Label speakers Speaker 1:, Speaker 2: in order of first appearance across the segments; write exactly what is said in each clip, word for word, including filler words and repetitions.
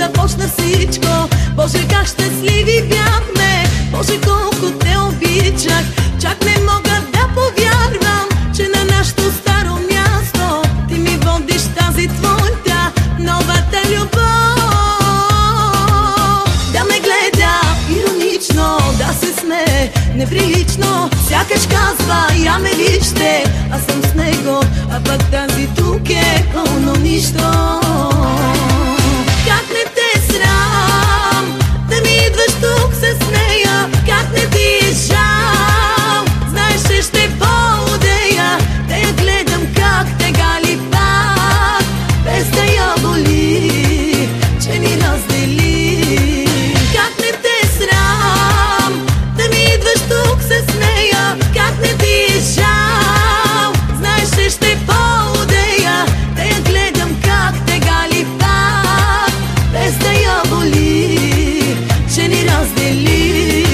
Speaker 1: започна всичко. Боже, как щастливи бяхме, Боже, колко те обичах. Чак не мога да повярвам, че на нашето старо място ти ми водиш тази твоята новата любов. Да ме гледа иронично, да се смее неприлично, сякаш казва: я ме вижте, аз съм с него, а пък тази тук е пълно нищо. Как не те срам да ми идваш тук с нея, как не ти е жал, знаеш, че ще по-удея да я гледам как те гали пак, без да я боли, че ни раздели. Как не те срам да ми идваш тук с нея, как не ти е жал, знаеш, че ще по-удея да я гледам как те гали пак, без да я боли, че ни раздели.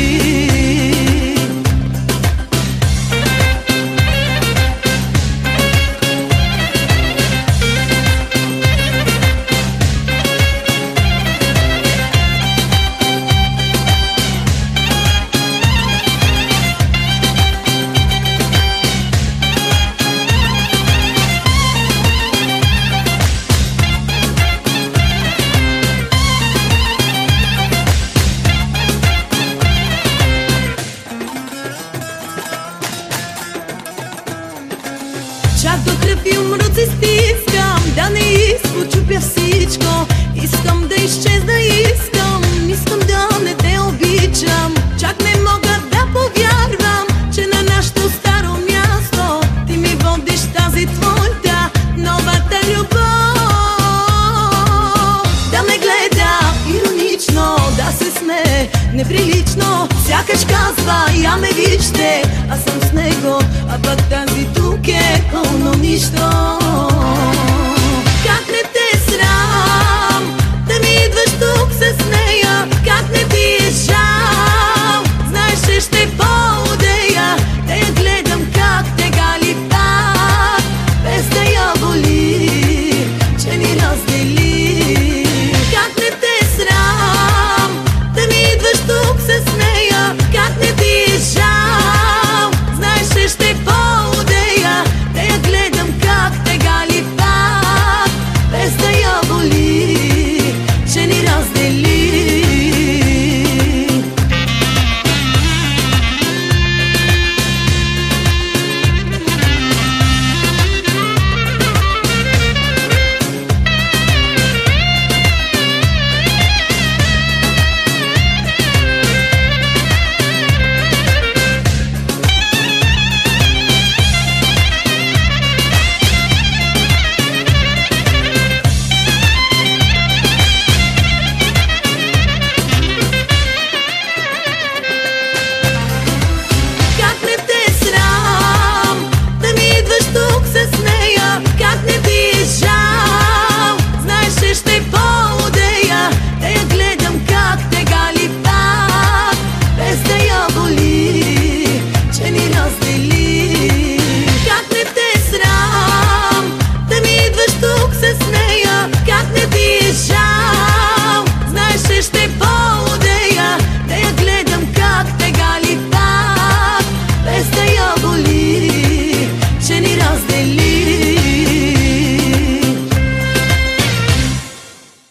Speaker 1: Чак до кръв и умруци стискам, да не изпочупя всичко. Искам да изчезна, искам, искам да не те обичам. Чак не мога да повярвам, че на нашето старо място ти ми водиш тази твоята новата любов. Да ме гледа иронично, да се смее неприлично, сякаш казва: я ме вижте, аз съм с него, а пък тази тук е пълно нищо.